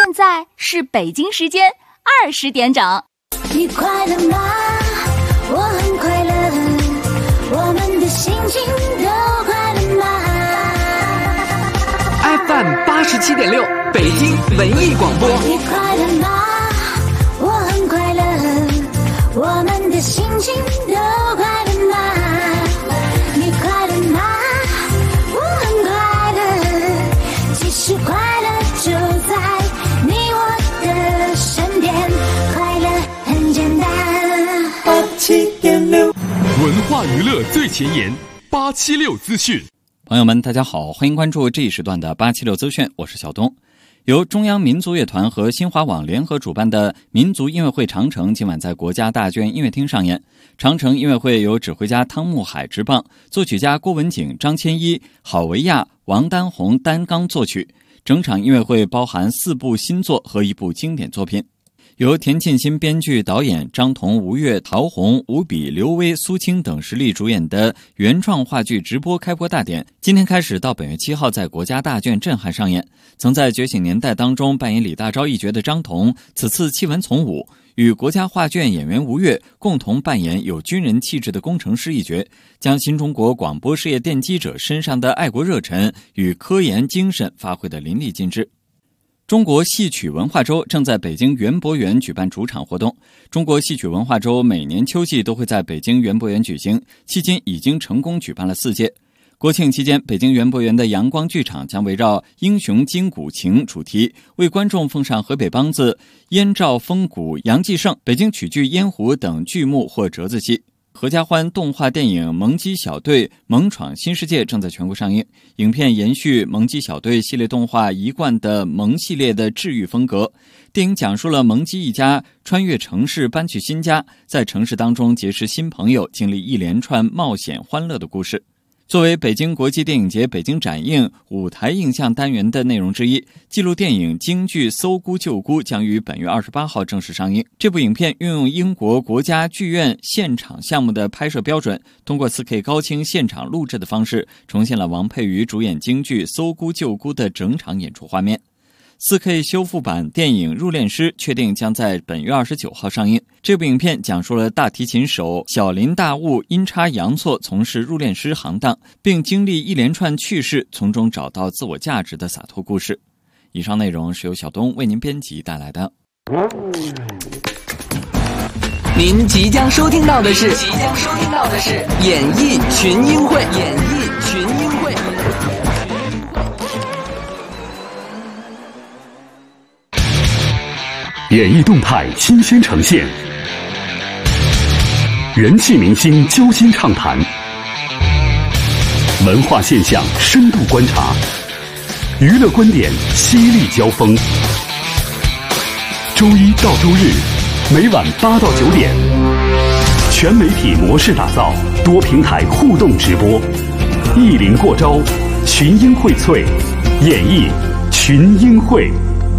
现在是北京时间20点整。 你快乐吗？我很快乐，我们的心情都快乐吗？ FM 87.6北京文艺广播。 你快乐吗？我很快乐，我们的心情都快乐吗？你快乐吗？我很快乐，其实快乐就在你我的身边，快乐很简单。87.6 文化娱乐最前沿，876资讯。 朋友们大家好，欢迎关注这一时段的876资讯，我是小东。由中央民族乐团和新华网联合主办的民族音乐会长城今晚在国家大剧院音乐厅上演。长城音乐会由指挥家汤沐海执棒，作曲家郭文景、张千一、郝维亚、王丹红担纲作曲。整场音乐会包含4部新作和1部经典作品。由田沁鑫编剧导演，张彤、吴越、陶虹、吴比、刘威、苏青等实力主演的原创话剧直播开播大典，今天开始到本月7号在国家大剧院震撼上演。曾在《觉醒年代》当中扮演李大钊一角的张彤，此次弃文从武，与国家话剧院演员吴越共同扮演有军人气质的工程师一角，将新中国广播事业奠基者身上的爱国热忱与科研精神发挥得淋漓尽致。中国戏曲文化周正在北京园博园举办主场活动。中国戏曲文化周每年秋季都会在北京园博园举行，迄今已经成功举办了4届。国庆期间，北京园博园的阳光剧场将围绕英雄筋骨情主题，为观众奉上河北梆子、燕赵风骨、杨继盛、北京曲剧燕湖等剧目或折子戏。合家欢动画电影《萌鸡小队萌闯新世界》正在全国上映。影片延续萌鸡小队系列动画一贯的萌系列的治愈风格。电影讲述了萌鸡一家穿越城市搬去新家，在城市当中结识新朋友，经历一连串冒险欢乐的故事。作为北京国际电影节北京展映舞台映像单元的内容之一，纪录电影京剧《搜孤救孤》将于本月28号正式上映。这部影片运用英国国家剧院现场项目的拍摄标准，通过 4K 高清现场录制的方式，重现了王佩瑜主演京剧《搜孤救孤》的整场演出画面。4K 修复版电影《入殓师》确定将在本月29号上映。这部影片讲述了大提琴手小林大悟阴差阳错从事入殓师行当，并经历一连串趣事，从中找到自我价值的洒脱故事。以上内容是由小东为您编辑带来的。 您即将收听到的是演艺群英会。 演艺动态新鲜呈现，人气明星揪心畅谈，文化现象深度观察，娱乐观点犀利交锋。周一到周日每晚8到9点，全媒体模式打造，多平台互动直播，艺林过招，群英荟萃，演绎群英会。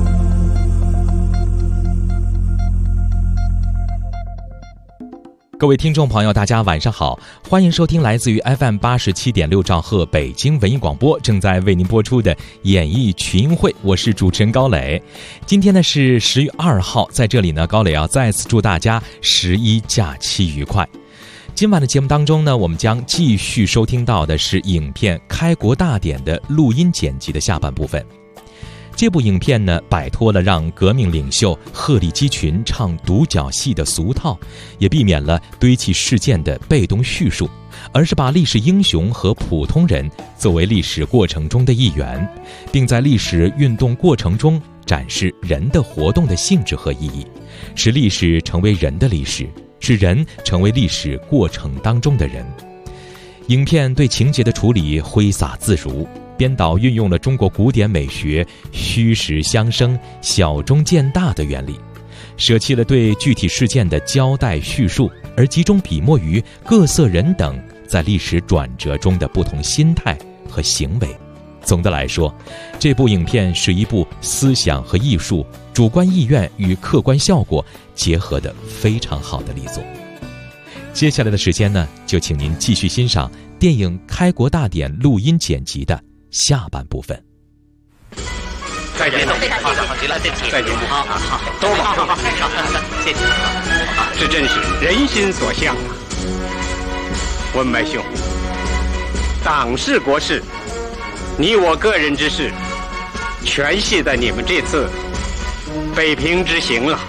各位听众朋友大家晚上好，欢迎收听来自于 FM 87.6兆赫北京文艺广播正在为您播出的演艺群英会，我是主持人高磊。今天呢是10月2号，在这里呢高磊要再次祝大家11假期愉快。今晚的节目当中呢，我们将继续收听到的是影片《开国大典》的录音剪辑的下半部分。这部影片呢，摆脱了让革命领袖鹤立鸡群唱独角戏的俗套，也避免了堆砌事件的被动叙述，而是把历史英雄和普通人作为历史过程中的一员，并在历史运动过程中展示人的活动的性质和意义，使历史成为人的历史，使人成为历史过程当中的人。影片对情节的处理挥洒自如，编导运用了中国古典美学虚实相生、小中见大的原理，舍弃了对具体事件的交代叙述，而集中笔墨于各色人等在历史转折中的不同心态和行为。总的来说，这部影片是一部思想和艺术、主观意愿与客观效果结合的非常好的力作。接下来的时间呢，就请您继续欣赏电影《开国大典》录音剪辑的下半部分。 再见， 非常谢谢，好极了，对不起， 再见， 好， 都好， 好，谢谢。 这真是人心所向啊！文脉兄，党事国事，你我个人之事，全系在你们这次北平之行了。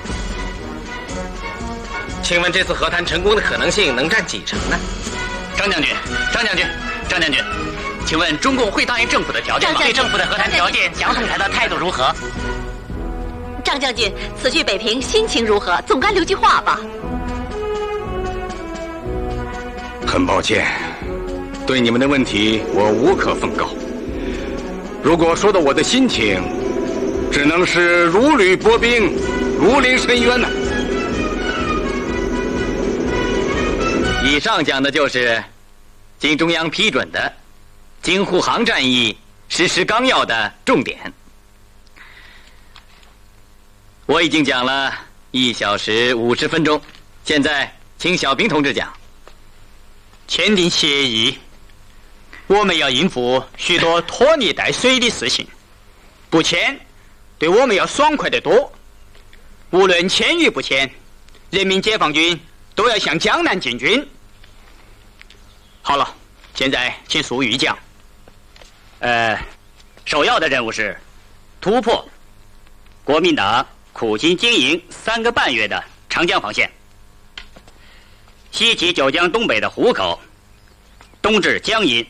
请问这次和谈成功的可能性能占几成呢？ 张将军，请问中共会答应政府的条件吗？ 对政府的和谈条件，蒋总裁的态度如何？ 张将军，此去北平心情如何？总该留句话吧。 很抱歉，对你们的问题我无可奉告。如果说到我的心情，只能是如履薄冰，如临深渊呐。 以上讲的就是经中央批准的京沪杭战役实施纲要的重点。我已经讲了1小时50分钟，现在请小平同志讲。 签订协议，我们要应付许多拖泥带水的事情，不签，对我们要爽快得多。无论签与不签，人民解放军都要向江南进军。好了，现在请粟裕讲。 首要的任务是突破国民党苦心经营3个半月的长江防线，西起九江东北的湖口，东至江阴，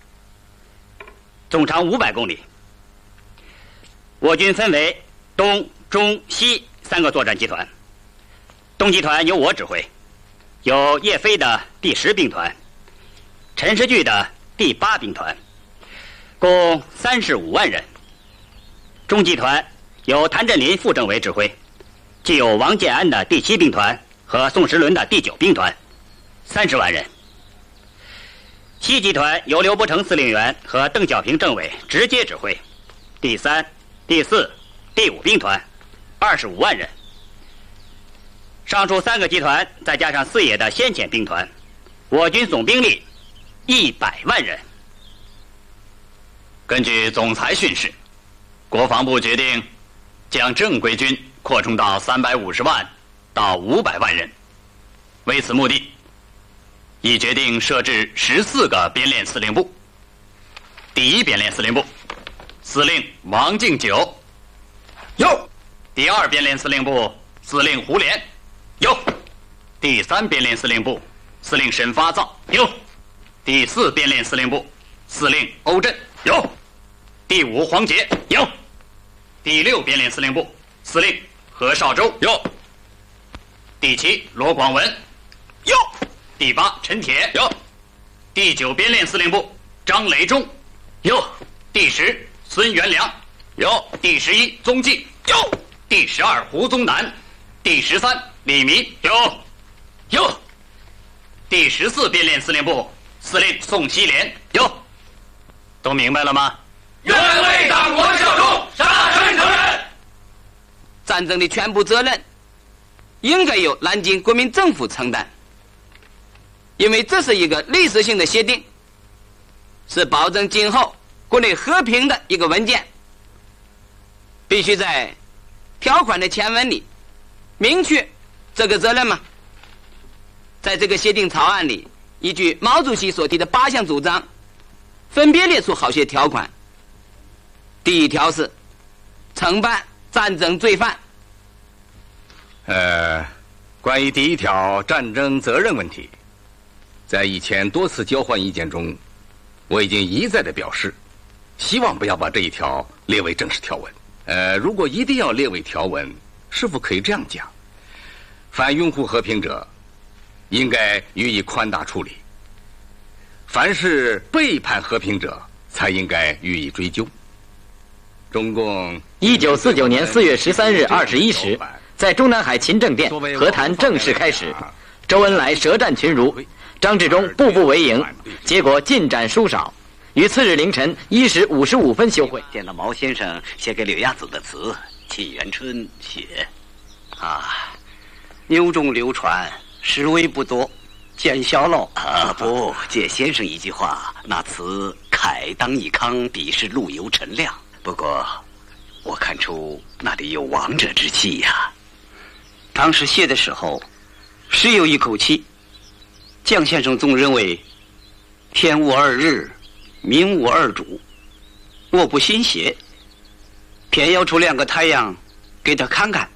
总长500公里。我军分为东、中、西3个作战集团，东集团由我指挥，有叶飞的第10兵团，陈士巨的第8兵团，共35万人。中集团由谭震林副政委指挥，既有王建安的第7兵团和宋时轮的第9兵团，30万人。西集团由刘伯承司令员和邓小平政委直接指挥，第3、第4、第5兵团，25万人。上述3个集团再加上四野的先遣兵团，我军总兵力100万人。根据总裁训示，国防部决定将正规军扩充到350万到500万人。为此目的，已决定设置14个编练司令部。第1编练司令部，司令王敬久，有；第2编练司令部，司令胡琏，有；第3编练司令部，司令沈发造，有；第4编练司令部，司令欧震，有；第5黄杰，有；第6编练司令部，司令何绍周，有；第7罗广文，有；第8陈铁，有；第9编练司令部张雷忠，有；第10孙元良，有；第11宗纪，有；第12胡宗南，第13李民，有；第14编练司令部司令宋希濂，有。都明白了吗？ 愿为党国效忠，杀身成仁。 战争的全部责任应该由南京国民政府承担，因为这是一个历史性的协定，是保证今后国内和平的一个文件，必须在条款的前文里明确这个责任嘛。在这个协定草案里，依据毛主席所提的8项主张，分别列出好些条款。第1条是惩办战争罪犯。 关于第1条战争责任问题，在以前多次交换意见中，我已经一再的表示，希望不要把这一条列为正式条文。如果一定要列为条文，是否可以这样讲：凡拥护和平者，应该予以宽大处理；凡是背叛和平者，才应该予以追究。中共 1949年4月13日21时，在中南海勤政殿和谈正式开始，周恩来舌战群儒，张治中步步为营，结果进展殊少。于次日凌晨1时55分休会。 见到毛先生写给柳亚子的词，沁园春写：牛中流传，实为不多，见笑喽。不，借先生一句话，那词慨当以慷，彼是陆游陈亮。不过我看出那里有王者之气呀。 当时写的时候，是有一口气。蒋先生总认为天无二日，命无二主，我不信邪，偏要出2个太阳给他看看。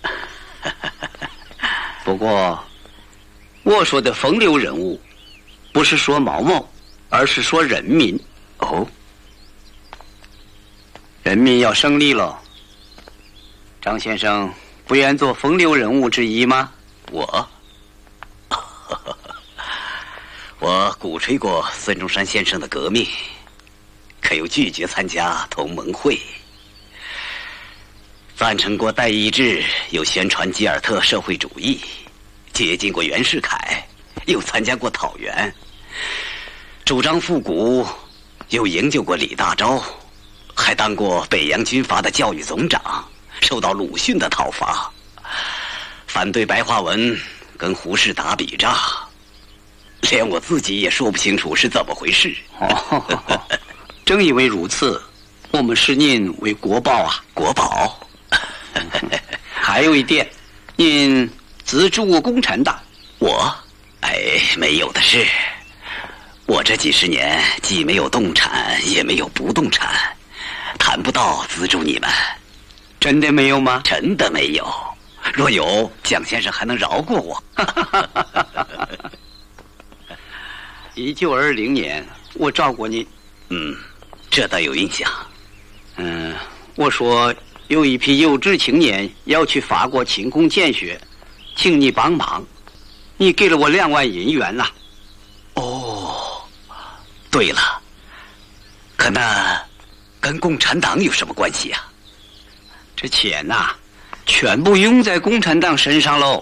不过我说的风流人物不是说毛毛，而是说人民。 哦， 人民要胜利了，张先生不愿做风流人物之一吗？ 我鼓吹过孙中山先生的革命，可又拒绝参加同盟会。赞成过代议制，又宣传吉尔特社会主义，接近过袁世凯，又参加过讨袁，主张复古，又营救过李大钊，还当过北洋军阀的教育总长，受到鲁迅的讨伐，反对白话文，跟胡适打笔仗，连我自己也说不清楚是怎么回事。 正因为如此，我们视您为国宝啊！ 国宝。 还有一点，您资助过共产党？ 我？没有的事。我这几十年既没有动产，也没有不动产，谈不到资助你们。 真的没有吗？ 真的没有。若有，蒋先生还能饶过我。 1920年，我找过你。 这倒有印象。 我说有一批有志青年要去法国勤工俭学，请你帮忙。你给了我2万银元呐。 哦，对了，可那跟共产党有什么关系啊？ 这钱呐，全部用在共产党身上喽。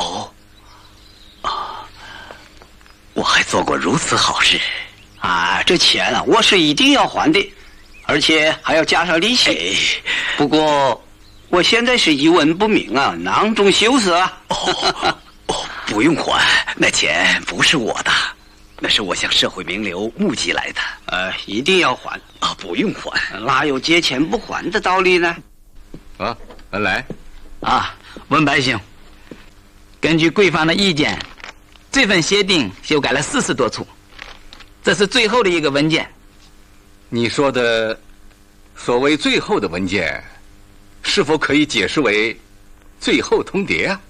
我还做过如此好事啊！这钱啊，我是一定要还的，而且还要加上利息。不过我现在是一文不名啊，囊中羞涩啊。 不用还，那钱不是我的，那是我向社会名流募集来的。 一定要还啊！不用还， 哪有借钱不还的道理呢？ 文来啊，文百姓，根据贵方的意见，这份协定修改了40多处，这是最后的一个文件。 你说的所谓最后的文件，是否可以解释为最后通牒啊？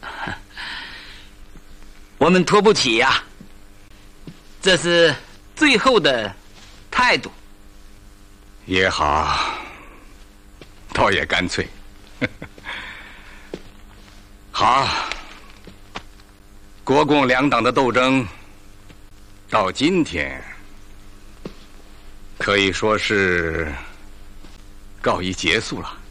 我们拖不起呀，这是最后的态度。 也好，倒也干脆。好，国共2党的斗争到今天可以说是告一结束了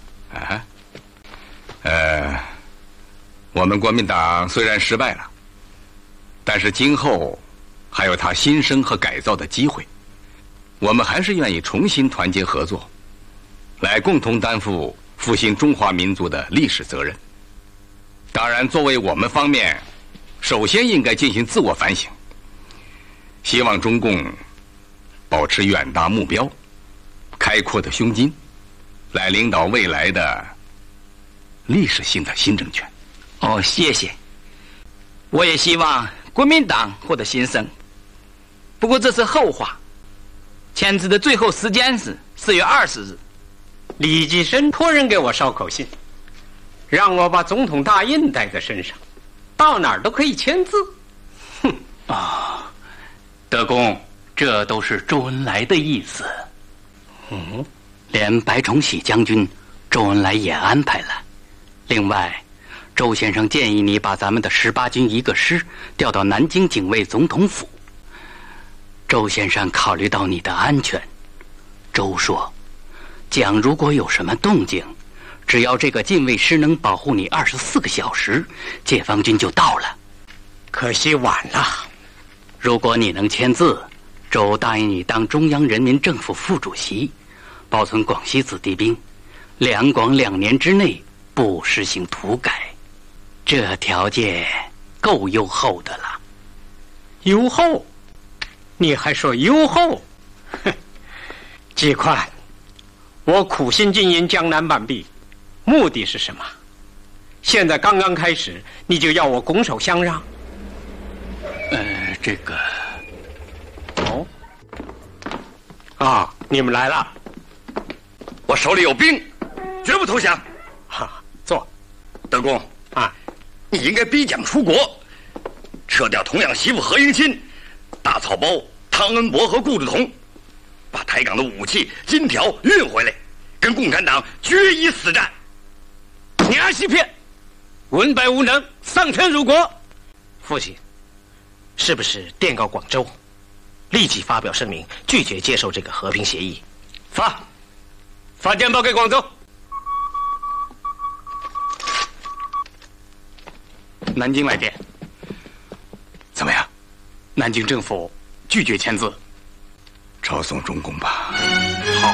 啊。我们国民党虽然失败了，但是今后还有它新生和改造的机会，我们还是愿意重新团结合作，来共同担负复兴中华民族的历史责任。当然，作为我们方面，首先应该进行自我反省，希望中共保持远大目标、开阔的胸襟，来领导未来的历史性的新政权。 谢谢。我也希望国民党获得新生，不过这是后话。签字的最后时间是4月20日。 李济深托人给我捎口信，让我把总统大印带在身上，到哪儿都可以签字。 德公，这都是周恩来的意思。连白崇禧将军，周恩来也安排了。另外，周先生建议你把咱们的18军1个师调到南京警卫总统府。周先生考虑到你的安全，周说，蒋如果有什么动静，只要这个禁卫师能保护你24个小时，解放军就到了。 可惜晚了。 如果你能签字，周答应你当中央人民政府副主席，保存广西子弟兵，2广2年之内不实行土改。这条件够优厚的了。 优厚？你还说优厚？季宽， 我苦心经营江南半壁，目的是什么？现在刚刚开始，你就要我拱手相让？ 这个…… 哦，啊，你们来了， 我手里有兵，绝不投降。 哈，坐。 德公啊， 你应该逼蒋出国，撤掉童养媳妇何应钦、大草包汤恩伯和顾志同，把台港的武器、金条运回来，跟共产党决一死战。 你儿欺骗，文白无能，丧权辱国。父亲，是不是电告广州，立即发表声明，拒绝接受这个和平协议？发电报给广州。 南京来电，怎么样？南京政府拒绝签字， 抄送中共吧。 好。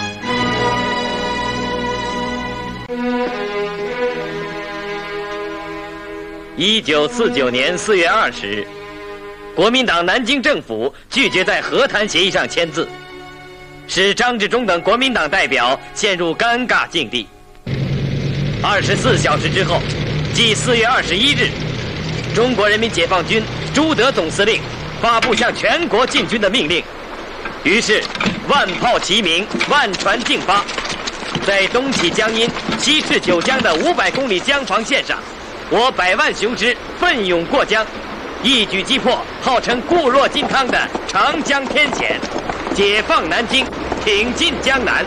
1949年4月20日，国民党南京政府拒绝在和谈协议上签字，使张治中等国民党代表陷入尴尬境地。24小时之后，即4月21日，中国人民解放军朱德总司令发布向全国进军的命令，于是万炮齐鸣，万船竞发，在东起江阴、西至九江的500公里江防线上，我100万雄师奋勇过江，一举击破号称固若金汤的长江天险，解放南京，挺进江南。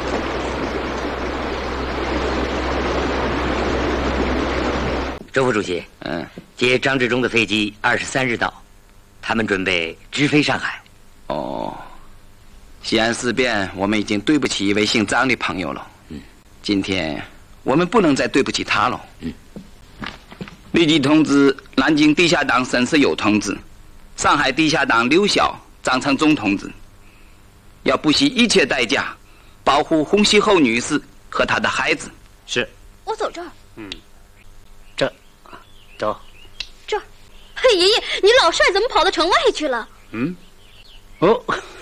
周副主席，接张治中的飞机23日到，他们准备直飞上海。 哦，西安事变，我们已经对不起一位姓张的朋友了。今天我们不能再对不起他了。立即通知南京地下党沈世友同志，上海地下党刘晓、张成忠同志，要不惜一切代价保护洪熙后女士和她的孩子。 是。 我走这儿。 走。 这儿。嘿，爷爷，你老帅怎么跑到城外去了？ 哦，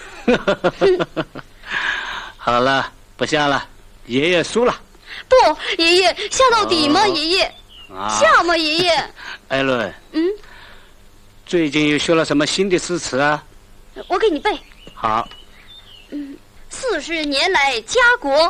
好了，不下了，爷爷输了。 不，爷爷下到底吗？爷爷。下吗，爷爷？ 艾伦，最近又学了什么新的诗词啊？ 我给你背。 好。 40年来家国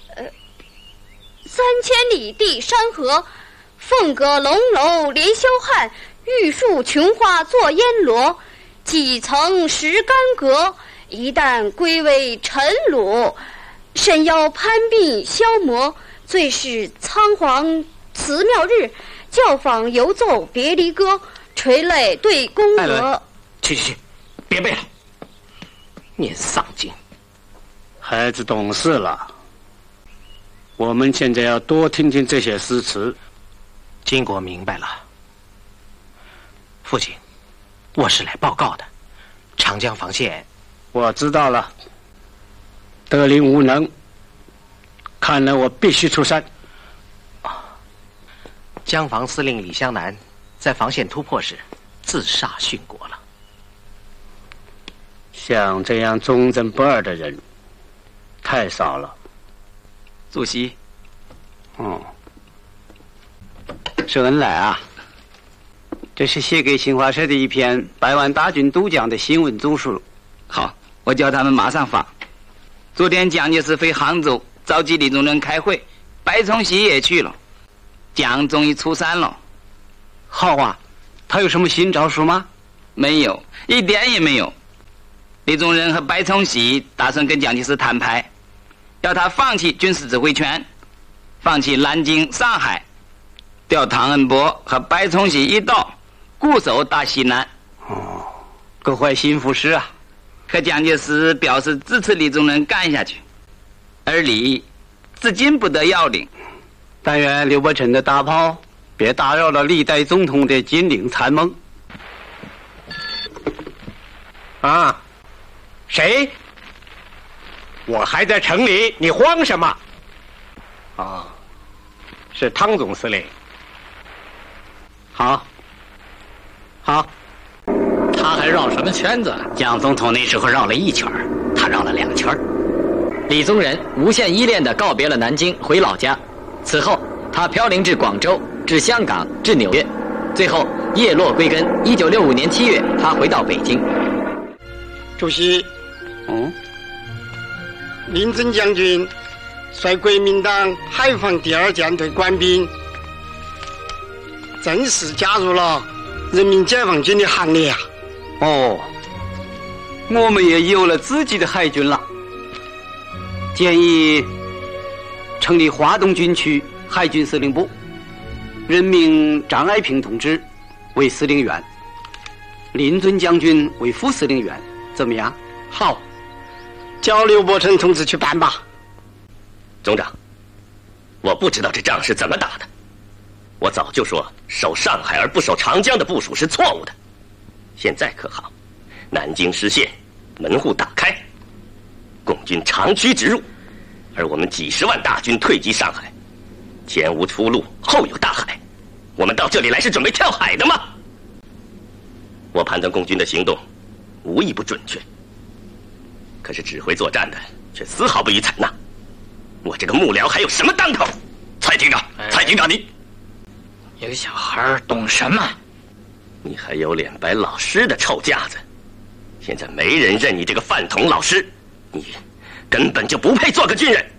，3000里地山河，凤阁龙楼连霄汉，玉树琼花作烟罗，几层石干阁，一旦归为尘虏，神妖攀鬓消磨，最是仓皇辞庙日，教坊犹奏别离歌，垂泪对宫阁。 去，别背了，念丧经。 孩子懂事了，我们现在要多听听这些诗词。金国明白了，父亲，我是来报告的。长江防线，我知道了。德龄无能，看来我必须出山。江防司令李香南在防线突破时自杀殉国了。像这样忠贞不二的人。 太少了， 主席。 是恩来啊，这是写给新华社的一篇100万大军渡江的新闻综述。 好，我叫他们马上发。昨天蒋介石飞杭州召集李宗仁开会，白崇禧也去了，蒋终于出山了。 好啊，他有什么新招数吗？ 没有，一点也没有。李宗仁和白崇禧打算跟蒋介石摊牌。 要他放弃军事指挥权，放弃南京、上海，调汤恩伯和白崇禧一道，固守大西南。 各怀心腹事啊！ 可蒋介石表示支持李宗仁干下去，而李至今不得要领。 但愿刘伯承的大炮别打扰了历代总统的金陵参谋。 啊，谁？ 我还在城里，你慌什么？是汤总司令。 好， 他还绕什么圈子？蒋总统那时候绕了1圈，他绕了2圈。 李宗仁无限依恋地告别了南京，回老家。此后，他飘零至广州，至香港，至纽约，最后叶落归根。1965年7月，他回到北京。 主席，林真将军率国民党海防第2舰队官兵，正式加入了人民解放军的行列啊！ 哦，我们也有了自己的海军了。建议成立华东军区海军司令部，任命张爱萍同志为司令员，林遵将军为副司令员，怎么样？ 好，叫刘伯承同志去办吧。 总长，我不知道这仗是怎么打的。我早就说守上海而不守长江的部署是错误的。现在可好，南京失陷，门户打开，共军长驱直入，而我们几十万大军退击上海，前无出路，后有大海。我们到这里来是准备跳海的吗？我判断共军的行动无一不准确，可是指挥作战的却丝毫不予采纳。我这个幕僚还有什么当头？蔡厅长，蔡厅长，你个小孩懂什么？ 你还有脸摆老师的臭架子？现在没人认你这个饭桶老师，你根本就不配做个军人。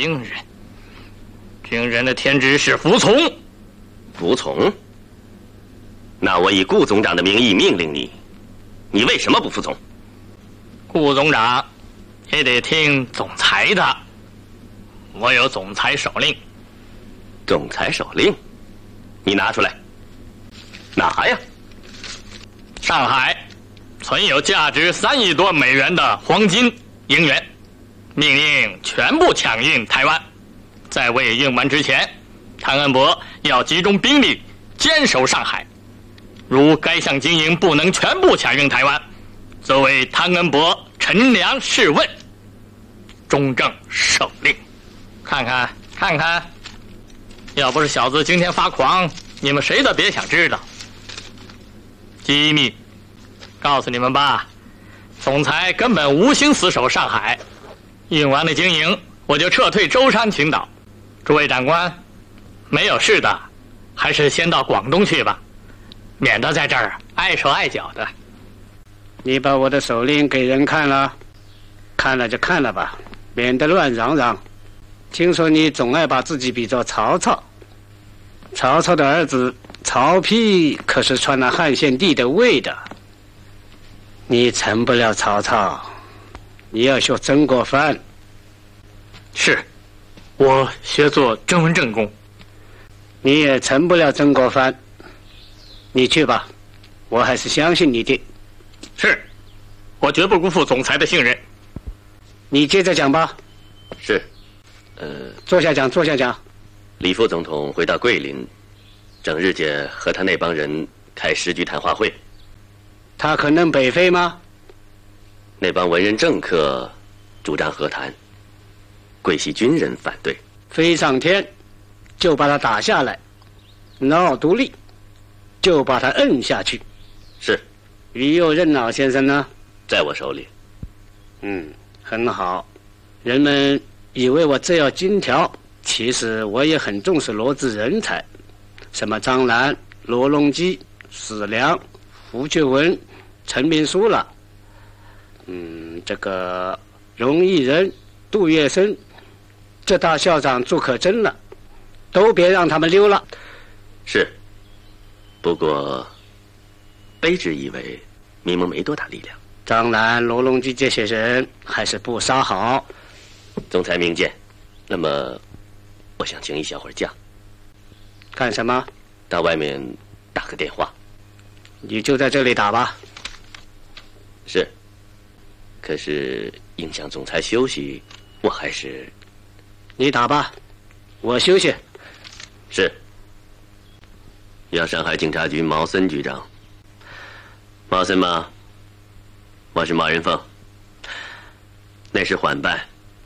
军人的天职是服从。 服从？那我以顾总长的名义命令你，你为什么不服从？ 顾总长也得听总裁的，我有总裁手令。 总裁手令？你拿出来。拿呀。 上海存有价值3亿多美元的黄金银元，命令全部抢运台湾。在未运完之前，汤恩伯要集中兵力坚守上海。如该项金银不能全部抢运台湾，则为汤恩伯陈粮试问。中正手令。看看，要不是小子今天发狂，你们谁都别想知道。机密，告诉你们吧，总裁根本无心死守上海，运完了金银，我就撤退舟山群岛。诸位长官，没有事的，还是先到广东去吧，免得在这儿碍手碍脚的。 你把我的手令给人看了，看了就看了吧，免得乱嚷嚷。听说你总爱把自己比作曹操，曹操的儿子曹丕可是传了汉献帝的位的，你成不了曹操，你要学曾国藩。 是，我学做真文正公。 你也成不了曾国藩，你去吧，我还是相信你的。 是，我绝不辜负总裁的信任。 你接着讲吧。 是， 坐下讲。 李副总统回到桂林，整日间和他那帮人开10局谈话会。 他可能北非吗？ 那帮文人政客主张和谈，桂系军人反对。 飞上天就把他打下来，闹独立就把他摁下去。 是。 于右任老先生呢？ 在我手里。 很好。人们以为我只要金条，其实我也很重视罗织人才，什么张澜、罗隆基、史良、胡觉文、陈明书了。这个荣毅仁、杜月笙，这大校长朱可桢了，都别让他们溜了。 是。不过卑职以为民盟没多大力量。 张澜、罗隆基这些人还是不杀好。 总裁明鉴。那么我想请一小会儿假。 干什么？ 到外面打个电话。 你就在这里打吧。 是。可是影响总裁休息，我还是…… 你打吧，我休息。 是。要上海警察局毛森局长。毛森吗？我是马仁凤。那是缓办。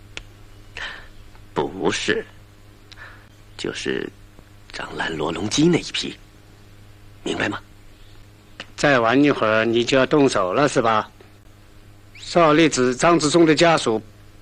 不是，就是张澜、罗隆基那一批，明白吗？ 再晚一会儿你就要动手了是吧？邵力子、张自忠的家属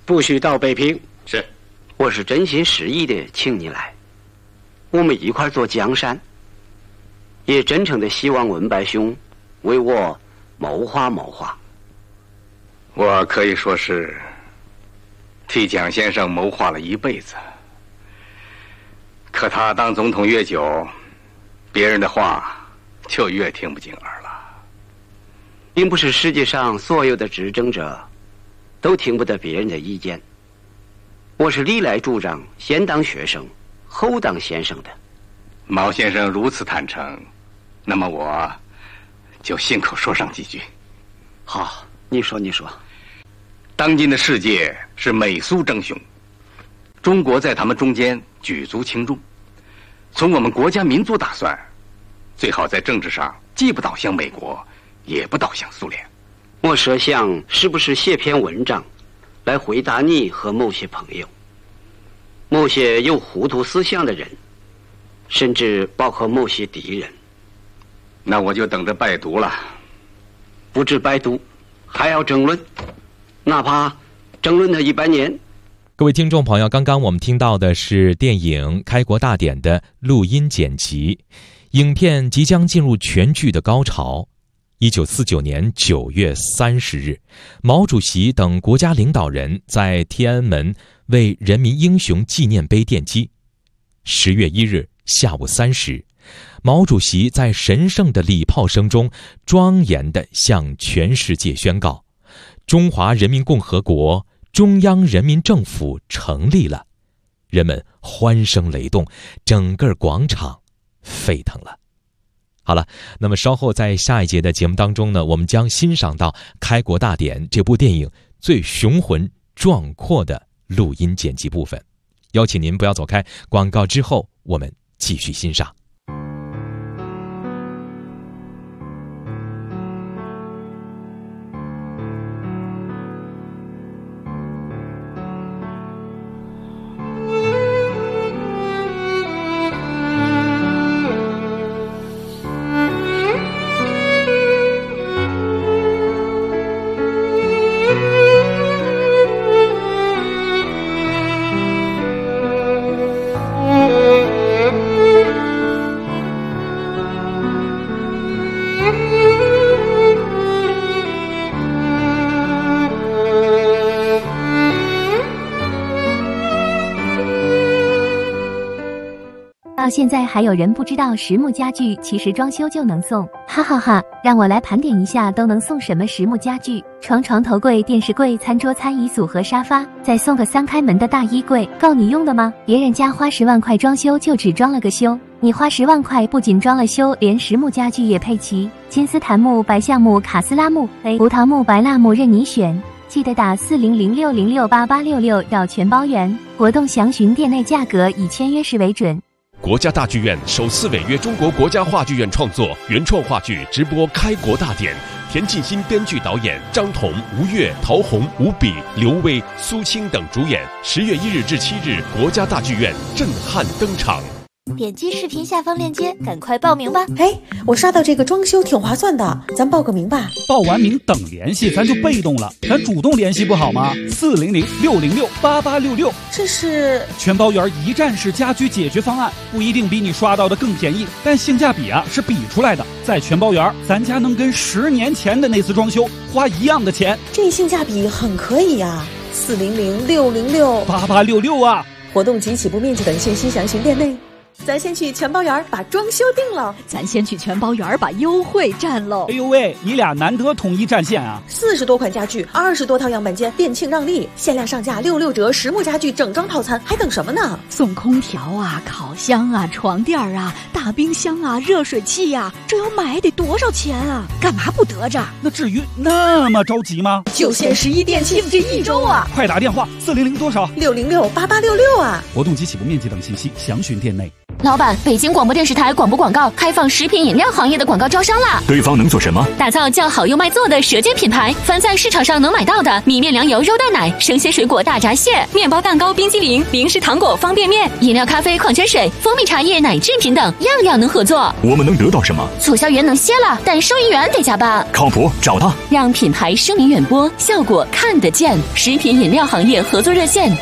不许到北平。 是，我是真心实意的请你来，我们一块做江山，也真诚的希望文白兄为我谋划谋划。 我可以说是替蒋先生谋划了一辈子，可他当总统越久，别人的话就越听不进耳了。 并不是世界上所有的执政者都听不得别人的意见，我是历来主张先当学生后当先生的。 毛先生如此坦诚，那么我就信口说上几句。 好，你说。 当今的世界是美苏争雄，中国在他们中间举足轻重。从我们国家民族打算，最好在政治上既不倒向美国，也不倒向苏联。 我设想是不是写篇文章来回答你和某些朋友，某些有糊涂思想的人，甚至包括某些敌人。 那我就等着拜读了。 不止拜读，还要争论，哪怕争论他100年。 各位听众朋友，刚刚我们听到的是电影《开国大典》的录音剪辑，影片即将进入全剧的高潮。1949年9月30日，毛主席等国家领导人在天安门为人民英雄纪念碑奠基。10月1日下午3时，毛主席在神圣的礼炮声中庄严地向全世界宣告：中华人民共和国中央人民政府成立了。人们欢声雷动，整个广场沸腾了。好了，那么稍后在下一节的节目当中呢，我们将欣赏到《开国大典》这部电影最雄浑壮阔的录音剪辑部分。邀请您不要走开，广告之后我们继续欣赏。 到现在还有人不知道实木家具其实装修就能送，哈哈哈！让我来盘点一下都能送什么实木家具：床、头柜、电视柜、餐桌、餐椅组和沙发，再送个3开门的大衣柜，够你用的吗？别人家花10万块装修就只装了个修，你花10万块不仅装了修，连实木家具也配齐，金丝檀木、白橡木、卡斯拉木、葡萄木、白蜡木任你选。记得打4006068866要全包圆，活动详询店内价格，以签约时为准。 国家大剧院首次违约中国国家话剧院创作原创话剧直播《开国大典》，田沁鑫编剧导演，张彤、吴越、陶虹、吴比、刘威、苏青等主演。10月1日至7日，国家大剧院震撼登场。 点击视频下方链接，赶快报名吧！ 哎，我刷到这个装修挺划算的，咱报个名吧。 报完名等联系，咱就被动了，咱主动联系不好吗？400-606-8866， 这是全包圆一站式家居解决方案，不一定比你刷到的更便宜，但性价比是比出来的。在全包圆，咱家能跟10年前的那次装修花一样的钱， 这性价比很可以呀。400-606-8866 啊！ 活动及起步面积等信息详询店内。咱先去全包园把装修定了， 咱先去全包园把优惠占喽。 哎呦喂，你俩难得统一战线啊 ！40多款家具，20多套样板间，店庆让利，限量上架66折，实木家具整装套餐，还等什么呢？ 送空调啊，烤箱啊，床垫啊，大冰箱啊，热水器啊，这要买得多少钱啊？干嘛不得着？ 那至于那么着急吗？ 就限11店庆这1周啊！ 快打电话400多少？ 606-8866啊！ 活动及起步面积等信息详询店内。 老板，北京广播电视台广播广告开放食品饮料行业的广告招商啦！ 对方能做什么？ 打造叫好又卖座的舌尖品牌，凡在市场上能买到的米面粮油肉蛋奶、生鲜水果大闸蟹、面包蛋糕、冰激凌、零食糖果、方便面、饮料、咖啡、矿泉水、蜂蜜茶叶、奶制品等，样样能合作。 我们能得到什么？ 促销员能歇了，但收银员得加班。 靠谱，找他， 让品牌声名远播，效果看得见。食品饮料行业合作热线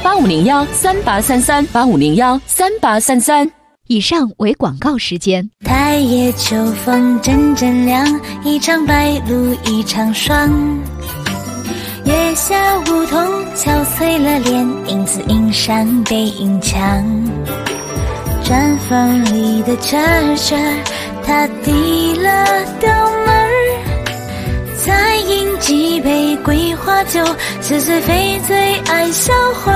：8501-3833，8501-3833。 以上为广告时间。 太夜秋风阵阵凉，一场白露一场霜。月下梧桐憔悴了脸，影子映上背影墙。毡房里的车车，他递了刀门儿，再饮几杯桂花酒，似醉非醉爱销魂。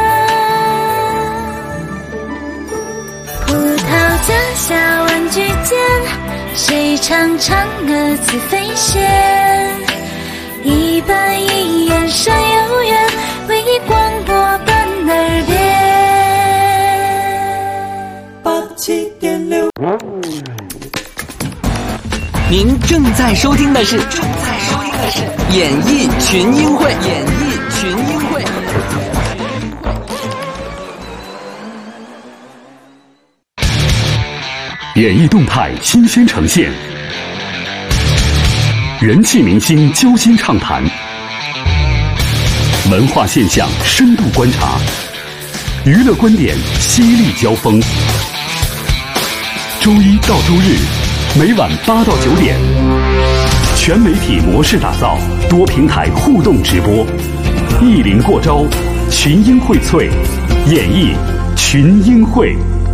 葡萄架下玩具间，谁唱嫦娥自飞仙？一板一眼山有缘，唯一广播伴耳边。87.6。 您正在收听的是演艺群英会。 演艺动态新鲜呈现，人气明星交心畅谈，文化现象深度观察，娱乐观点犀利交锋。周一到周日每晚8到9点，全媒体模式打造，多平台互动直播，意林过招，群英荟萃，演绎群英会。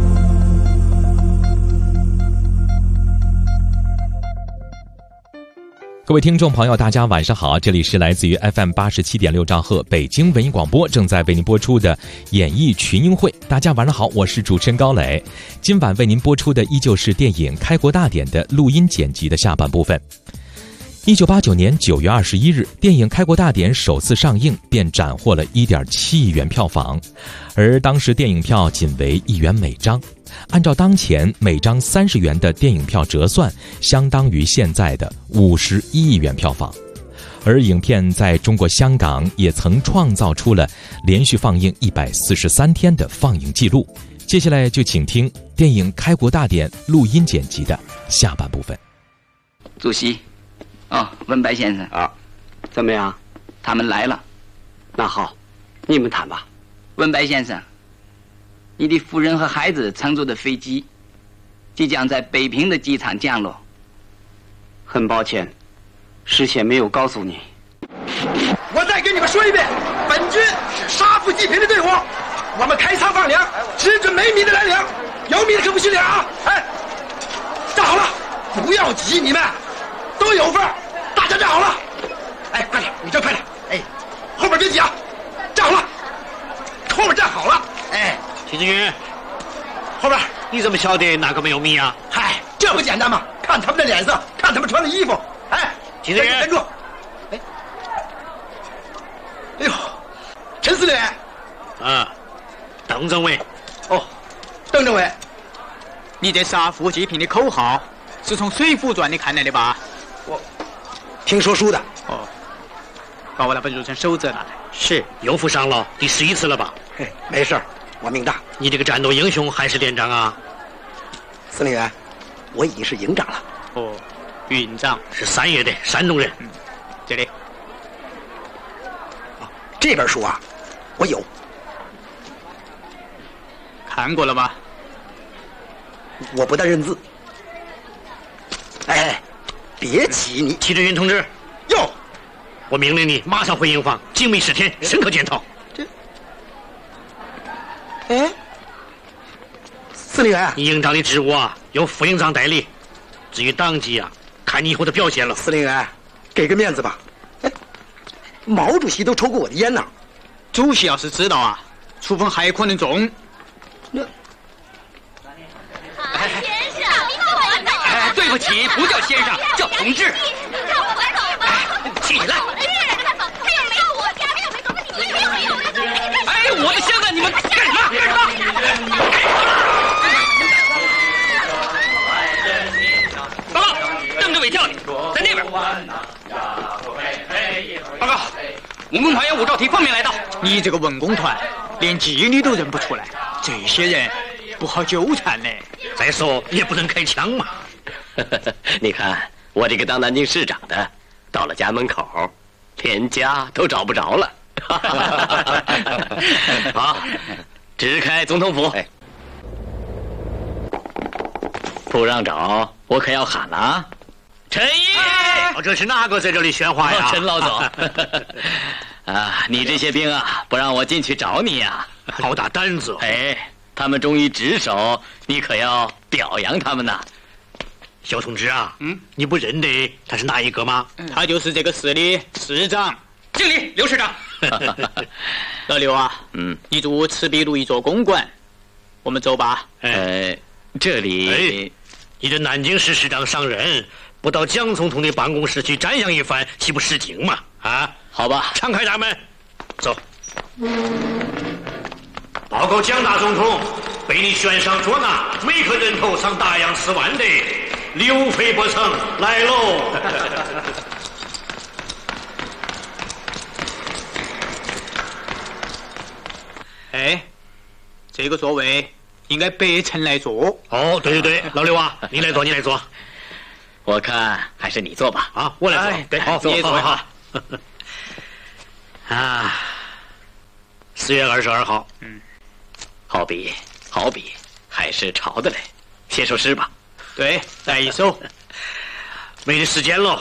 各位听众朋友，大家晚上好，这里是来自于 FM 87.6兆赫北京文艺广播正在为您播出的演艺群英会。大家晚上好，我是主持人高磊。今晚为您播出的依旧是电影《开国大典》的录音剪辑的下半部分。1989年9月21日，电影《开国大典》首次上映便斩获了 1.7 亿元票房，而当时电影票仅为1元每张。按照当前每张30元的电影票折算，相当于现在的51亿元票房。而影片在中国香港也曾创造出了连续放映143天的放映记录。接下来就请听电影《开国大典》录音剪辑的下半部分。 主席，文白先生啊，怎么样？ 他们来了。 那好，你们谈吧。 文白先生，你的夫人和孩子乘坐的飞机即将在北平的机场降落。 很抱歉，事先没有告诉你。 我再给你们说一遍，本军是杀富济贫的队伍，我们开仓放粮，只准没米的来领，有米的可不许领啊！哎，站好了，不要急，你们都有份，大家站好了。哎，快点，你这快点，哎，后边别挤啊，站好了，后边站好了，哎。 齐志云，后边你怎么晓得哪个没有米啊？ 嗨，这不简单吗？看他们的脸色，看他们穿的衣服。哎， 齐志云， 站住！哎，哎呦，陈司令。 邓政委。 邓政委， 你这杀富济贫的口号是从《水浒传》里看来的吧？ 我听说书的。 把我那本入城守则拿来。 是，又负伤了，第11次了吧？ 嘿，没事，我命大。 你这个战斗英雄还是连长啊？ 司令员，我已经是营长了。 营长是3月的山东人。 这里。 这本书啊，我有。 看过了吗？ 我不但认字。哎，别急你。 齐志云同志。 哟， 我命令你马上回营房，精密10天，深刻检讨。 哎，司令员， 你营长的职务啊，由副营长代理。至于党纪啊，看你以后的表现了。 司令员，给个面子吧。哎，毛主席都抽过我的烟呢。 主席要是知道啊，处分还可能重。 先生， 哎，对不起，不叫先生，叫同志。 起来！ 哎，我的箱子，你们干什么？干什么？ 文工团有5兆题奉命来到。 你这个文工团连纪律都认不出来，这些人不好纠缠呢。 再说也不能开枪嘛。 你看我这个当南京市长的，到了家门口，连家都找不着了。好，直开总统府。不让找，我可要喊了啊！陈毅， 这是哪个在这里喧哗呀？ 陈老总。啊，你这些兵啊，不让我进去找你呀， 好大胆子！ 哎，他们忠于职守，你可要表扬他们呐。 小同志啊，你不认得他是哪一个吗？ 他就是这个市的市长。 敬礼，刘市长。 老刘啊，你住赤壁路一座公馆，我们走吧。 这里， 你的南京市市长上任，不到蒋总统的办公室去瞻仰一番，岂不失敬吗？啊， 好吧， 敞开大门，走。报告蒋大总统，被你悬赏捉拿，每个人头上大洋4万的刘飞伯承来喽。 哎，这个座位应该白城来坐。 哦，对对对，老刘啊，你来坐，你来坐。 我看还是你坐吧。 啊，我来坐。对，好， 你也坐好。啊，4月22号。 好比，还是潮的嘞。写首诗吧。 对，来一首。 没得时间喽。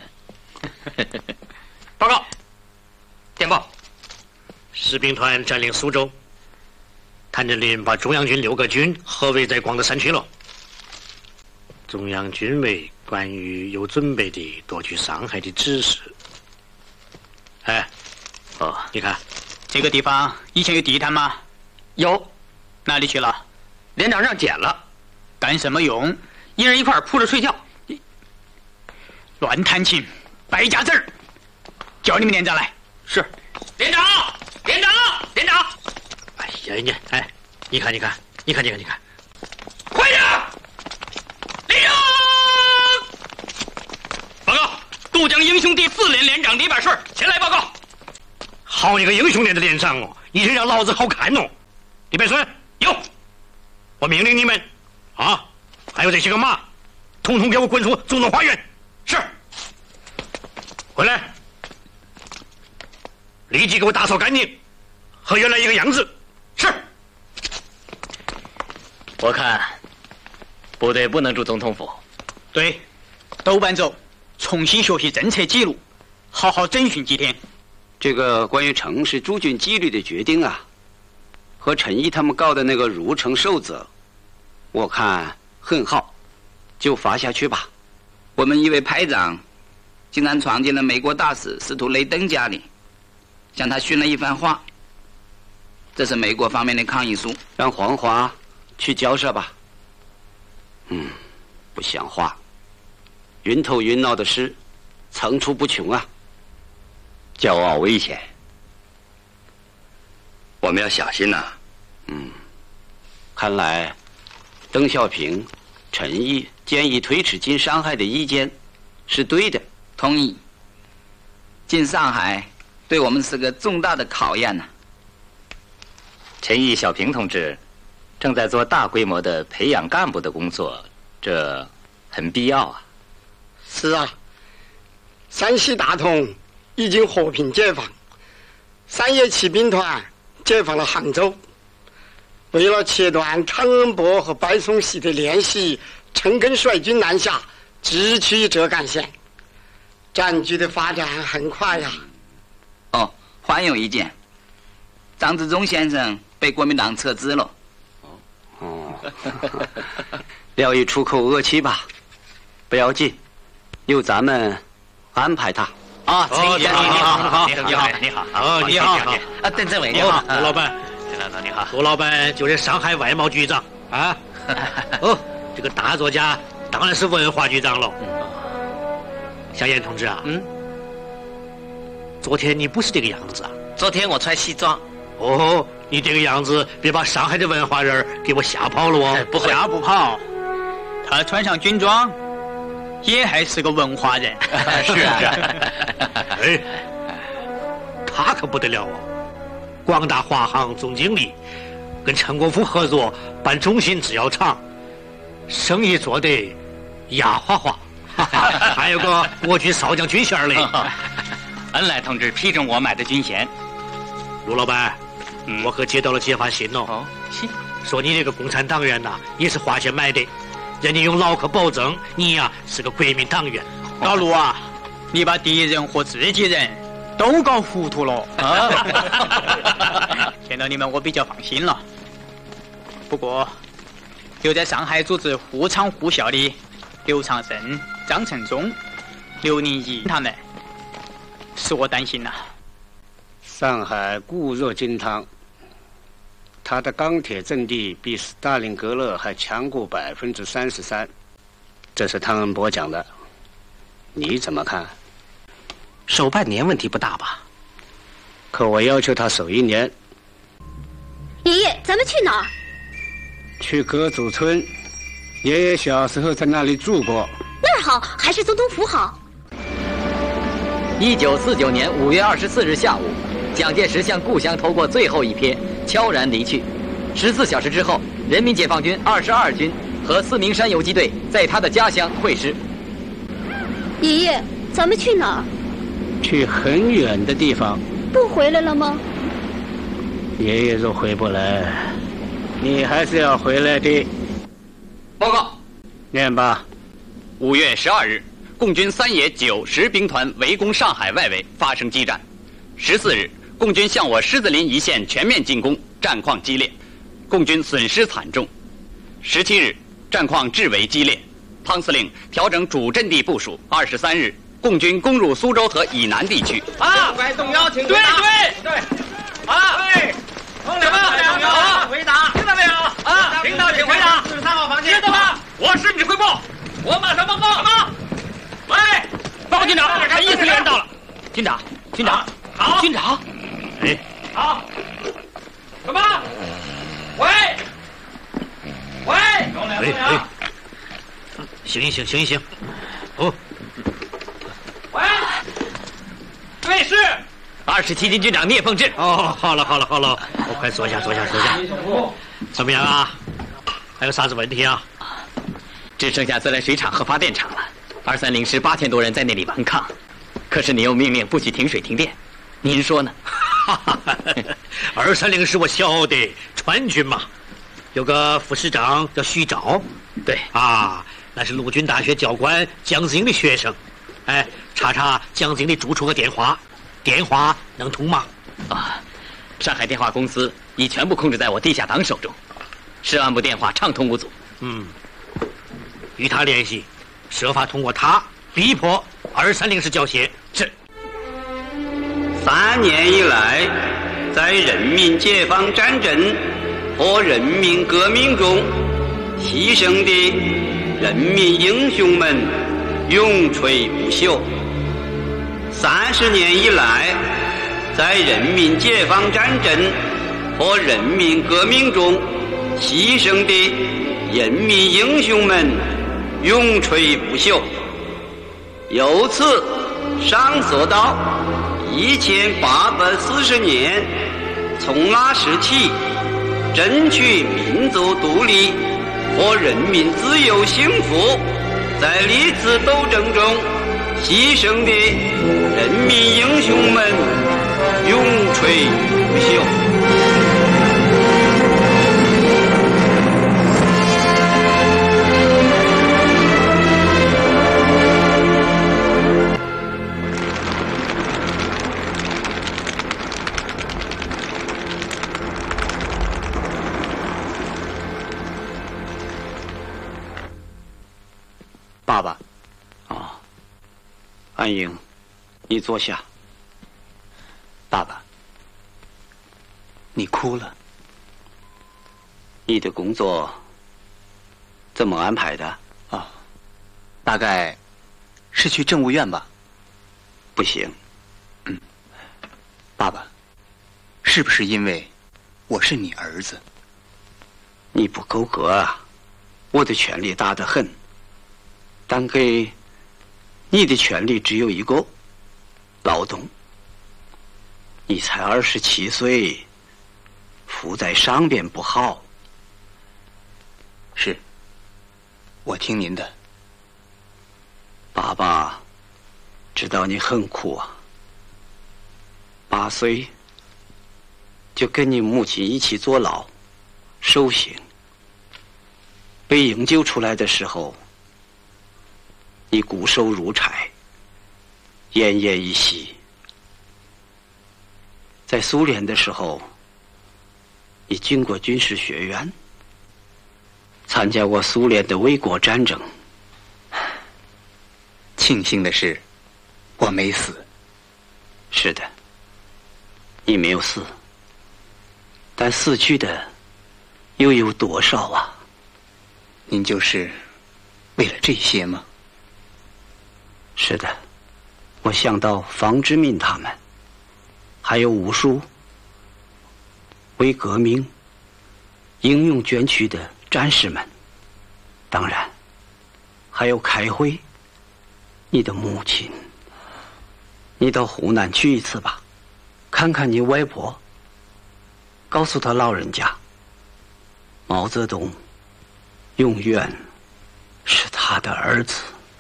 报告。电报。 士兵团占领苏州。谭震林把中央军6个军合围在广德山区了。中央军委关于有准备的夺取上海的指示。哎，你看这个地方以前有地毯吗？ 有。 哪里去了？ 连长让捡了。 干什么用？ 一人一块铺着睡觉。 乱弹琴，败家子儿！叫你们连长来。 是。连长。 哎呀，哎，你看， 快点！连长，报告，渡江英雄第4连连长李百顺前来报告。 好你个英雄连的连长哦，你是让老子好看哦！李百顺， 有， 我命令你们，还有这些个马，统统给我滚出总统花园。 是。 回来，立即给我打扫干净，和原来一个样子。 是。 我看部队不能住总统府。 对，都搬走，重新学习政策记录，好好整训几天。 这个关于城市驻军纪律的决定啊，和陈毅他们搞的那个入城守则，我看很好，就发下去吧。我们一位排长竟然闯进了美国大使司徒雷登家里，向他训了一番话。这是美国方面的抗议书，让黄华去交涉吧。不像话，晕头晕脑的事层出不穷啊。 骄傲危险， 我们要小心呐。 看来邓小平、陈毅建议推迟进上海的意见是对的。同意。进上海对我们是个重大的考验呐。 陈毅、小平同志正在做大规模的培养干部的工作，这很必要啊。 是啊，山西大同已经和平解放，3野骑兵团解放了杭州。为了切断常恩伯和白崇禧的联系，陈赓率军南下，直取浙赣县。战局的发展很快呀。 还有一件，张自忠先生被国民党撤资了。疗愈出口恶气吧，不要紧，由咱们安排他。 陈毅，你好， 你好， 邓政委你好， 罗老板， 你好， 罗老板就是上海外贸局长啊。这个大作家当然是文化局长了。夏燕同志啊，昨天你不是这个样子啊？ 昨天我穿西装。 你这个样子，别把上海的文化人给我吓跑了哦！ 不会，吓不跑。他穿上军装，也还是个文化人。 是啊。 他可不得了哦！广大华航总经理跟陈国富合作办中心制药厂，生意做得牙花花。还有个国军少将军衔嘞。 恩来同志批准我买的军衔。 陆老板，我可接到了接发信哦。说你这个共产党员呐，也是花钱买的，人家用脑壳保证你呀是个国民党员。 老陆啊，你把敌人和自己人都搞糊涂了啊！见到你们我比较放心了。不过留在上海组织互厂互效的刘长胜、张承忠、刘宁一他们，使我担心呐。 上海固若金汤。他的钢铁阵地比斯大林格勒还强过33%，这是汤恩伯讲的，你怎么看？ 守半年问题不大吧？ 可我要求他守1年。 爷爷，咱们去哪儿？ 去歌祖村，爷爷小时候在那里住过。 那儿好，还是总统府好。 1949年5月24日下午，蒋介石向故乡投过最后一瞥，悄然离去。14小时之后，人民解放军22军和四明山游击队在他的家乡会师。 爷爷，咱们去哪儿？ 去很远的地方。 不回来了吗？ 爷爷若回不来，你还是要回来的。 报告， 念吧。 5月12日，共军3野9、10兵团围攻上海外围，发生激战。14日，共军向我狮子林一线全面进攻，战况激烈，共军损失惨重。17日，战况至为激烈，汤司令调整主阵地部署。23日，共军攻入苏州河以南地区。 该动摇，请回答。对， 同志们，回答，听到没有？领导，请回答。43号房间。知道了， 我是指挥部，我马上报告。喂， 报告军长，陈毅司令员到了。军长， 好， 军长，哎， 好，什么？喂， 醒一醒，哦， 喂，对，是 27军军长聂凤智。 哦，好了，我快坐下。怎么样啊？还有啥子问题啊？ 只剩下自来水厂和发电厂了。230师8000多人在那里顽抗，可是你又命令不许停水停电，您说呢 ？230师我晓得，川军嘛，有个副师长叫徐钊， 对啊，那是陆军大学教官蒋经理的学生。哎，查蒋经理住处和电话能通吗？ 上海电话公司已全部控制在我地下党手中，10万部电话畅通无阻。 与他联系，设法通过他逼迫230师交械。 是。 3年以来，在人民解放战争和人民革命中牺牲的人民英雄们永垂不朽。30年以来，在人民解放战争和人民革命中牺牲的人民英雄们永垂不朽。由此上溯到1840年，从那时起，争取民族独立和人民自由幸福在历次斗争中牺牲的人民英雄们永垂不朽。 爸爸， 安英，你坐下。 爸爸，你哭了。 你的工作怎么安排的？ 大概是去政务院吧。 不行。 爸爸，是不是因为我是你儿子？ 你不够格啊！我的权力大得很。但给你的权利只有一个，劳动。 你才27岁，浮在上边不好。 是，我听您的。 爸爸知道你很苦啊，8岁就跟你母亲一起坐牢受刑，被营救出来的时候，你骨瘦如柴，奄奄一息。在苏联的时候，你进过军事学院，参加过苏联的卫国战争。 庆幸的是，我没死。 是的，你没有死，但死去的又有多少啊？ 您就是为了这些吗？ 是的，我想到方志敏他们，还有无数为革命英勇捐躯的战士们，当然还有开会你的母亲。你到湖南去一次吧，看看你外婆，告诉他老人家，毛泽东永远是他的儿子。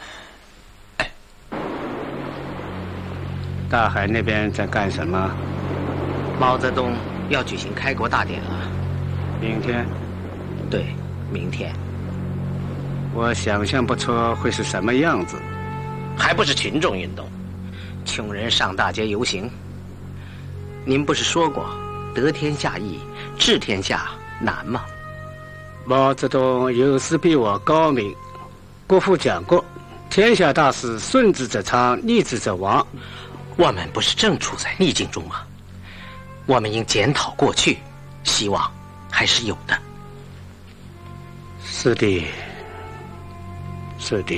大海那边在干什么？ 毛泽东要举行开国大典了。 明天？ 对，明天。 我想象不出会是什么样子。 还不是群众运动，穷人上大街游行。您不是说过得天下易，治天下难吗？ 毛泽东有时比我高明。国父讲过，天下大事，顺之则昌，逆之则亡。 我们不是正处在逆境中吗？我们应检讨过去，希望还是有的。 是的，是的，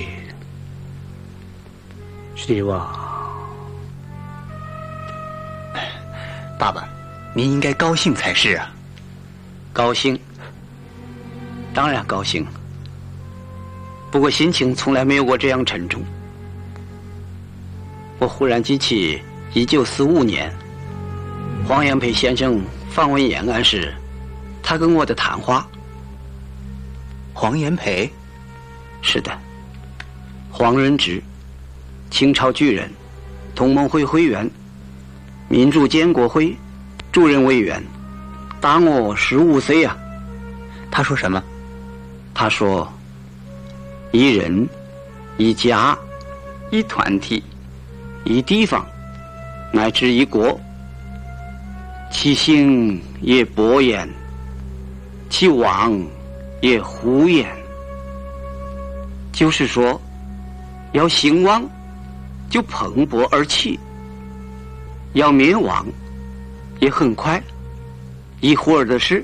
希望。 爸爸，您应该高兴才是啊。 高兴，当然高兴。不过心情从来没有过这样沉重。我忽然记起1945年黄炎培先生访问延安时，他跟我的谈话。 黄炎培？ 是的，黄仁之，清朝举人，同盟会会员，民主建国会主任委员，大我15岁啊。 他说什么？ 他说，一人一家一团体一地方乃至一国，其兴也勃焉，其亡也忽焉。就是说，要兴旺就蓬勃而起，要灭亡也很快，一会儿的事。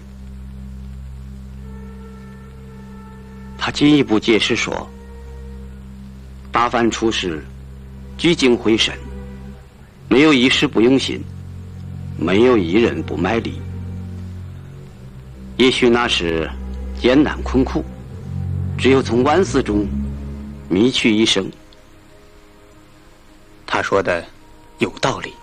他进一步解释说，大凡处事聚精会神，没有一事不用心，没有一人不卖力。也许那是艰难困苦，只有从万死中觅取一生。 他说的有道理。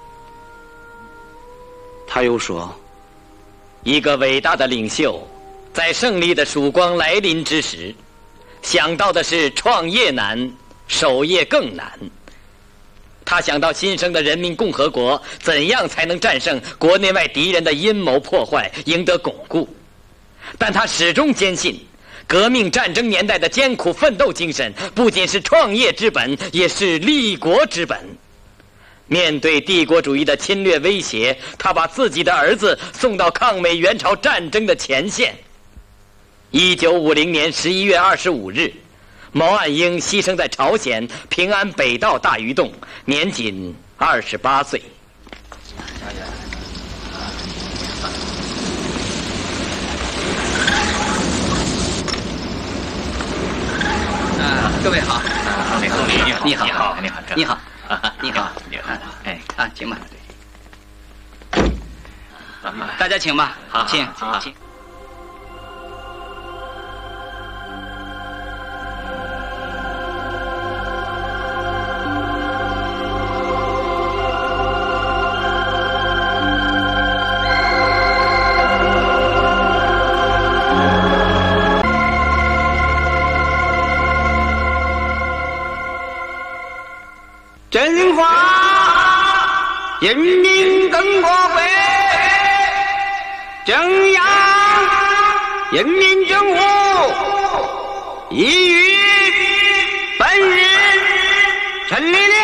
他又说， 一个伟大的领袖在胜利的曙光来临之时，想到的是创业难，守业更难。他想到新生的人民共和国怎样才能战胜国内外敌人的阴谋破坏，赢得巩固。但他始终坚信，革命战争年代的艰苦奋斗精神不仅是创业之本，也是立国之本。面对帝国主义的侵略威胁，他把自己的儿子送到抗美援朝战争的前线。1950年11月25日，毛岸英牺牲在朝鲜平安北道大鱼洞，年仅28岁。 各位好， 总理你好， 你好， 你好，你好， 你好，你好， 你好，哎啊，请吧，大家请吧， 好， 请。 中华人民共和国中央人民政府已于本日成立了。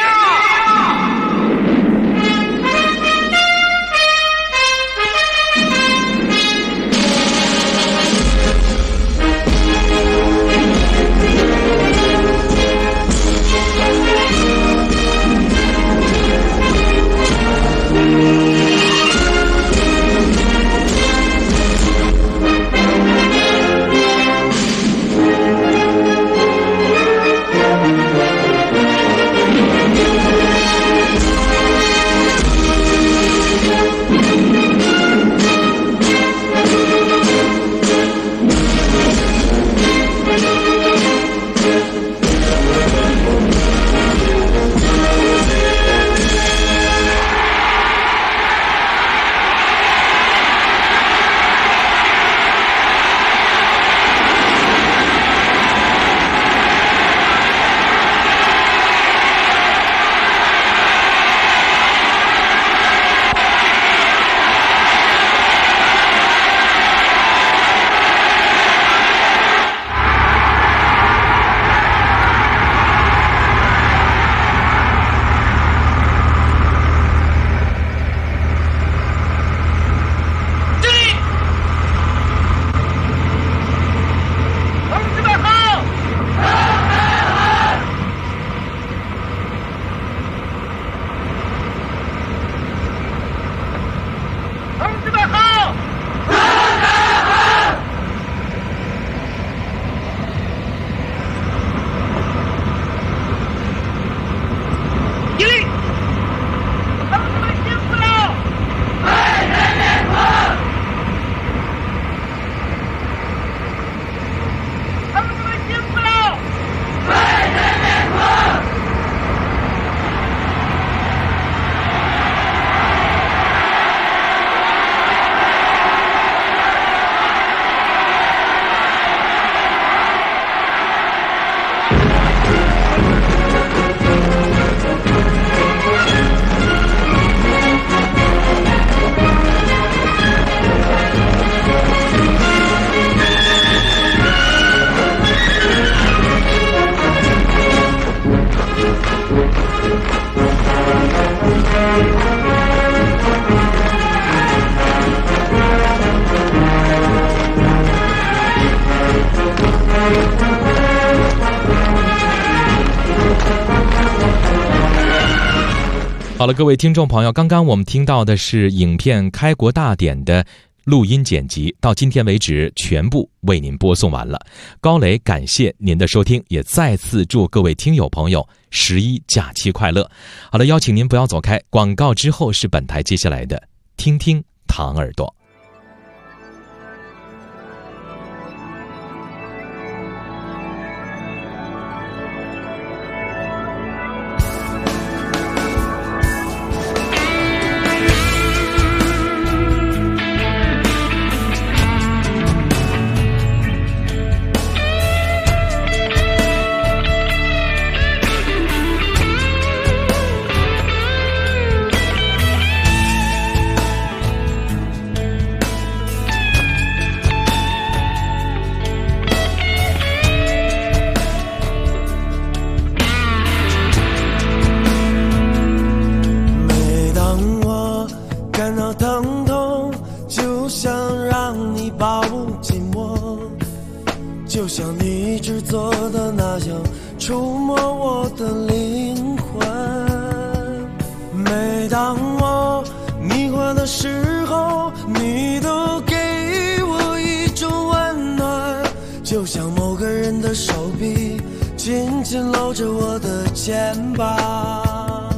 好了，各位听众朋友，刚刚我们听到的是影片《开国大典》的录音剪辑，到今天为止全部为您播送完了。高磊感谢您的收听，也再次祝各位听友朋友11假期快乐。好了，邀请您不要走开，广告之后是本台接下来的听听唐耳朵。 就像你制作的那样触摸我的灵魂。每当我迷惑的时候，你都给我一种温暖，就像某个人的手臂紧紧搂着我的肩膀。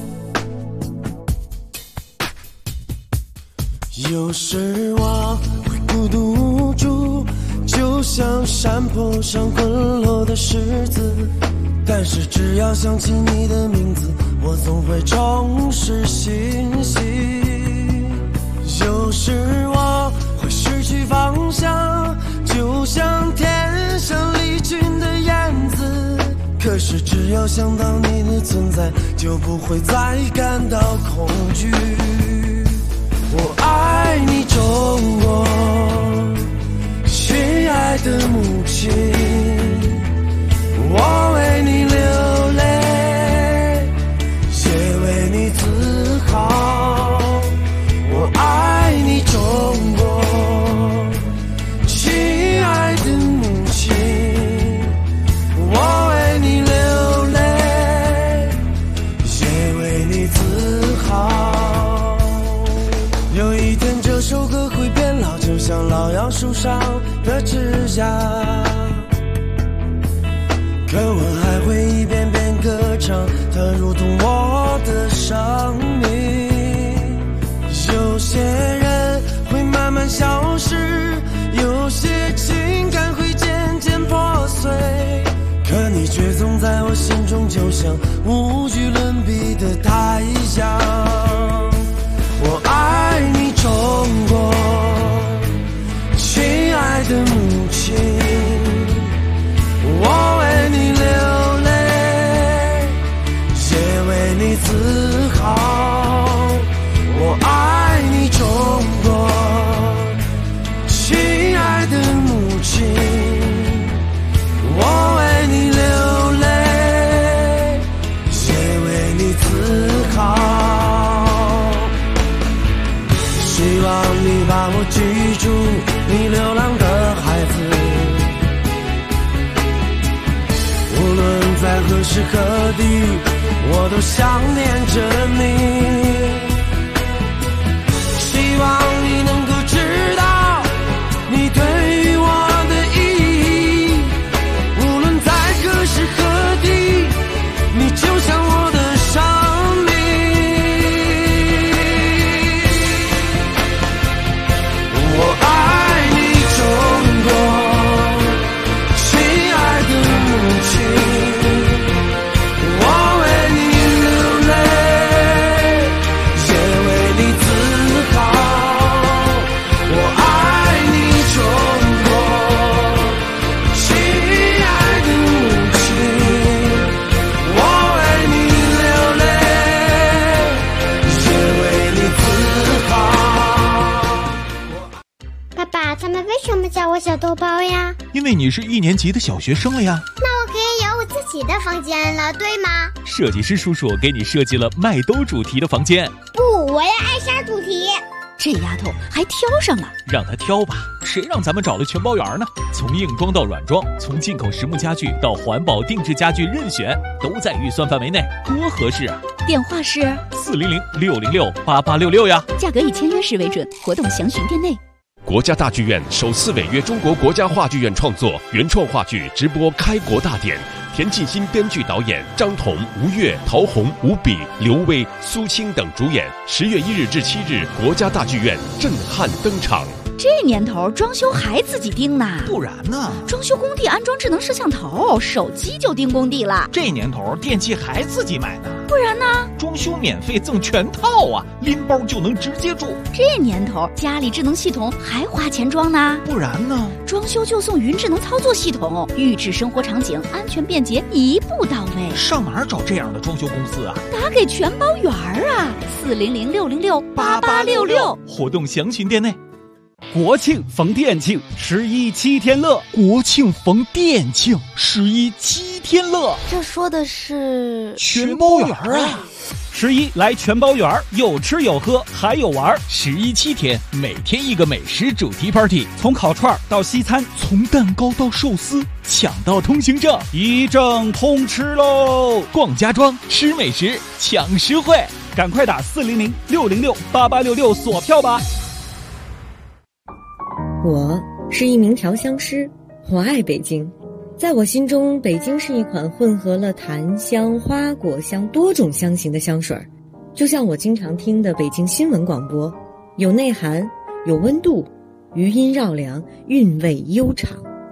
有时我会孤独无助，就像山坡上滚落的石子，但是只要想起你的名字，我总会重拾信息。有时我会失去方向，就像天上离群的燕子， 可是只要想到你的存在，就不会再感到恐惧。我爱你中国，亲爱的母亲，我为你流泪，也为你自豪。我爱你中国，亲爱的母亲，我为你流泪，也为你自豪。有一天这首歌会变老，就像老杨树上的枝桠，可我还会一遍遍歌唱，它如同我的生命。有些人会慢慢消失，有些情感会渐渐破碎，可你却总在我心中，就像无与伦比的太阳。我爱你中国，亲爱的母亲，我为你流泪，也为你自豪。我爱你中国，亲爱的母亲，我为你流泪，也为你自豪。希望你把我记住，你流浪的孩子，无论在何时何地，我都想念着你。希望你能够知道你对于我的意义，无论在何时何地，你就像我的生命。我爱你中国，亲爱的母亲，我为你流泪，也为你自豪。我爱你中国，亲爱的母亲，我为你流泪，也为你自豪。 爸爸，他们为什么叫我小豆包呀？ 因为你是1年级的小学生了呀。 那我可以有我自己的房间了，对吗？ 设计师叔叔给你设计了麦兜主题的房间。 不，我要艾莎主题。 这丫头还挑上了， 让她挑吧，谁让咱们找了全包圆呢？从硬装到软装，从进口实木家具到环保定制家具，任选，都在预算范围内，多合适啊！ 电话是 400-606-8866呀， 价格以签约时为准，活动详询店内。 国家大剧院首次违约中国国家话剧院创作原创话剧直播开国大典，田沁鑫编剧导演，张彤、吴越、陶虹、吴比、刘威、苏青等主演。10月1日至7日，国家大剧院震撼登场。 这年头装修还自己盯呢？ 不然呢？ 装修工地安装智能摄像头，手机就盯工地了。 这年头电器还自己买呢？ 不然呢？ 装修免费赠全套啊，拎包就能直接住。 这年头家里智能系统还花钱装呢？ 不然呢？ 装修就送云智能操作系统，预制生活场景，安全便捷，一步到位。 上哪儿找这样的装修公司啊？ 打给全包圆啊，400-606-8866， 活动详询店内。 国庆逢店庆，11 7天乐。 国庆逢店庆，11 7天乐。 这说的是全包圆啊 ！11来全包圆，有吃有喝还有玩。 11 7天，每天一个美食主题 party， 从烤串到西餐， 从蛋糕到寿司，抢到通行证， 一证通吃喽！ 逛家装，吃美食，抢实惠， 赶快打400-606-8866锁票吧！ 我是一名调香师，我爱北京。在我心中，北京是一款混合了檀香、花果香多种香型的香水，就像我经常听的北京新闻广播，有内涵，有温度，余音绕梁，韵味悠长。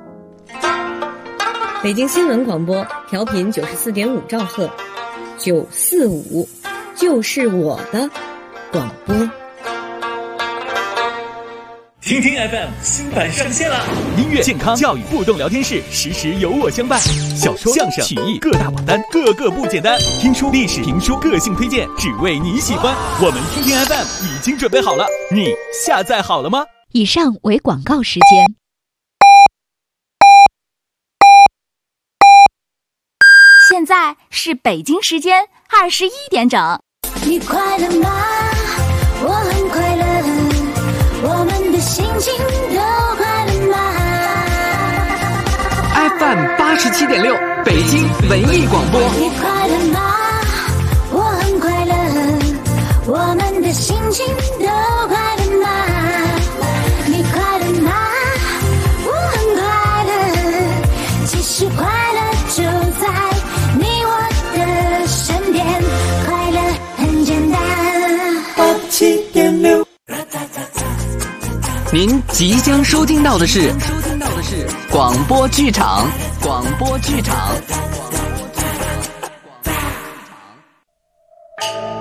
北京新闻广播调频94.5兆赫，945就是我的广播。 听听 FM 新版上线了，音乐、健康、教育、互动聊天室，时时有我相伴。小说、相声、曲艺各大榜单，个个不简单。听书、历史、评书，个性推荐，只为你喜欢。我们听听 FM 已经准备好了，你下载好了吗？ 以上为广告时间。现在是北京时间21点整。 你快乐吗？我很快乐，我们的心情都快乐吗 ？FM 87.6，北京文艺广播。 你快乐吗？我很快乐，我们的心情都快乐吗？你快乐吗？我很快乐，其实快乐就在你我的身边，快乐很简单。87.6， 您即将收听到的是广播剧场。